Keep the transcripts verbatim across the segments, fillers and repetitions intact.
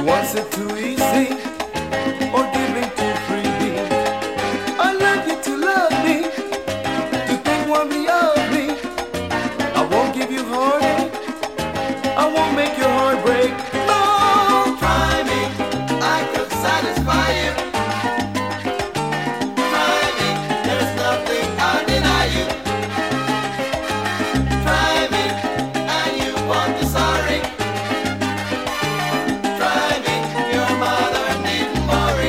wants it too easy or giving too freely. I like you to love me, to think warmly of me. I won't give you heartache, I won't make your heart break. Oh, try me, I could satisfy you. Try me, there's nothing I'll deny you. Try me, and you won't be sorry. Try me, your mother needn't worry.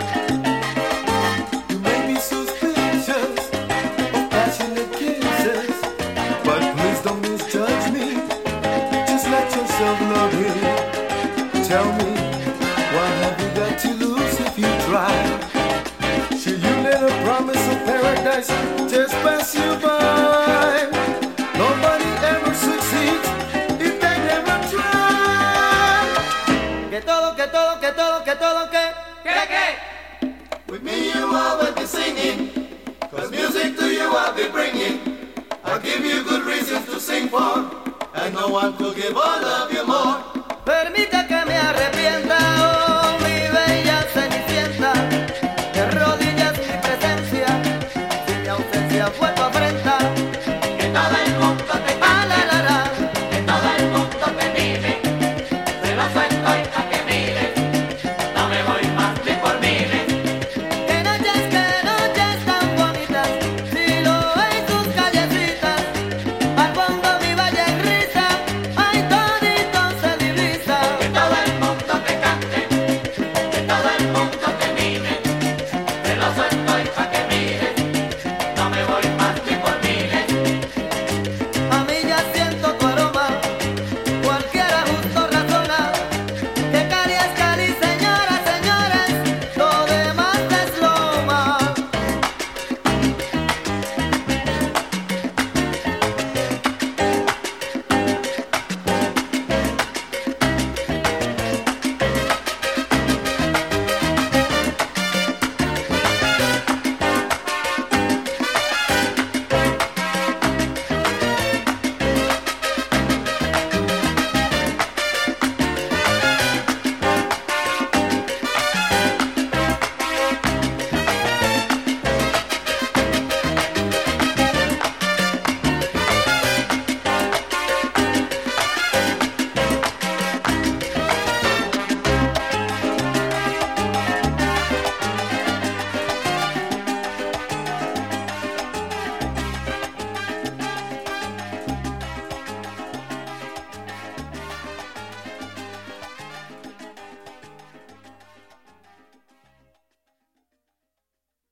You may be suspicious of passionate kisses, but please don't misjudge me. Just let yourself love me. Tell me, what have you got to lose if you try? Should you let a promise of paradise just pass you by? Nobody ever succeeds if they never try. Que todo, que todo, que todo, que todo, que, que, que. With me you always be singing, cause music to you I'll be bringing. I'll give you good reasons to sing for, and no one could give all of you more. Permíteme